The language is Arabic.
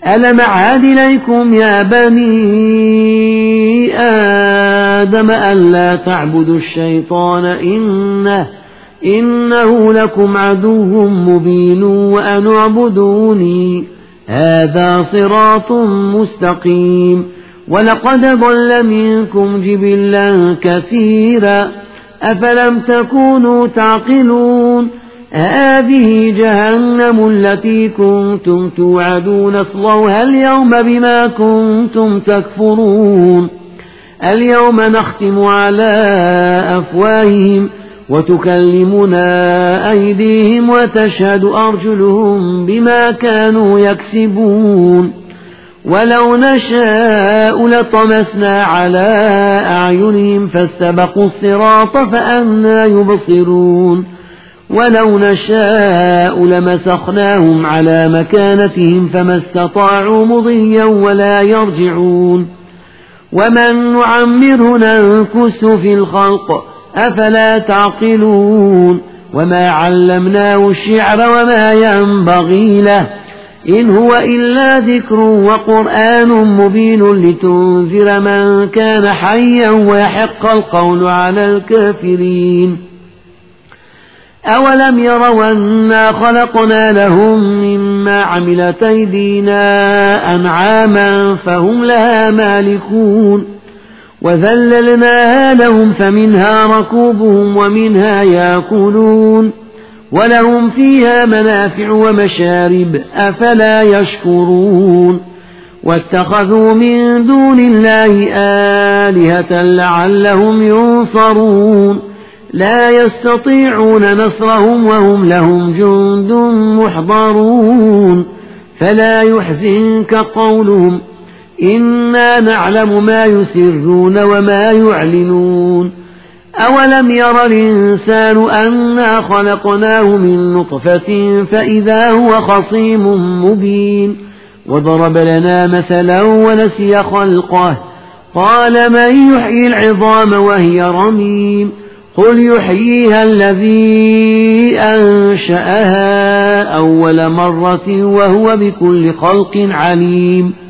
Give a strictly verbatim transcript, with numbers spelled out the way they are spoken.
ألم أعهد إليكم يا بني آدم ألا تعبدوا الشيطان إنه, إنه لكم عدو مبين وأن اعبدوني هذا صراط مستقيم. ولقد ضل منكم جبلا كثيرا أفلم تكونوا تعقلون. هذه جهنم التي كنتم توعدون اصلوها اليوم بما كنتم تكفرون. اليوم نختم على أفواههم وتكلمنا أيديهم وتشهد أرجلهم بما كانوا يكسبون. ولو نشاء لطمسنا على أعينهم فاستبقوا الصراط فأنى يبصرون. ولو نشاء لمسخناهم على مكانتهم فما استطاعوا مضيا ولا يرجعون. ومن نعمره ننكسه في الخلق أفلا تعقلون. وما علمناه الشعر وما ينبغي له إن هو إلا ذكر وقرآن مبين لتنذر من كان حيا ويحق القول على الكافرين. أولم يروا أنا خلقنا لهم مما عملت أيدينا أنعاما فهم لها مالكون وذللناها لهم فمنها ركوبهم ومنها يأكلون ولهم فيها منافع ومشارب أفلا يشكرون. واتخذوا من دون الله آلهة لعلهم ينصرون لا يستطيعون نصرهم وهم لهم جند محضرون. فلا يحزنك قولهم إنا نعلم ما يسرون وما يعلنون. أولم ير الإنسان أنا خلقناه من نطفة فإذا هو خصيم مبين. وضرب لنا مثلا ونسي خلقه قال من يحيي العظام وهي رميم قل يحييها الذي أنشأها أول مرة وهو بكل خلق عليم.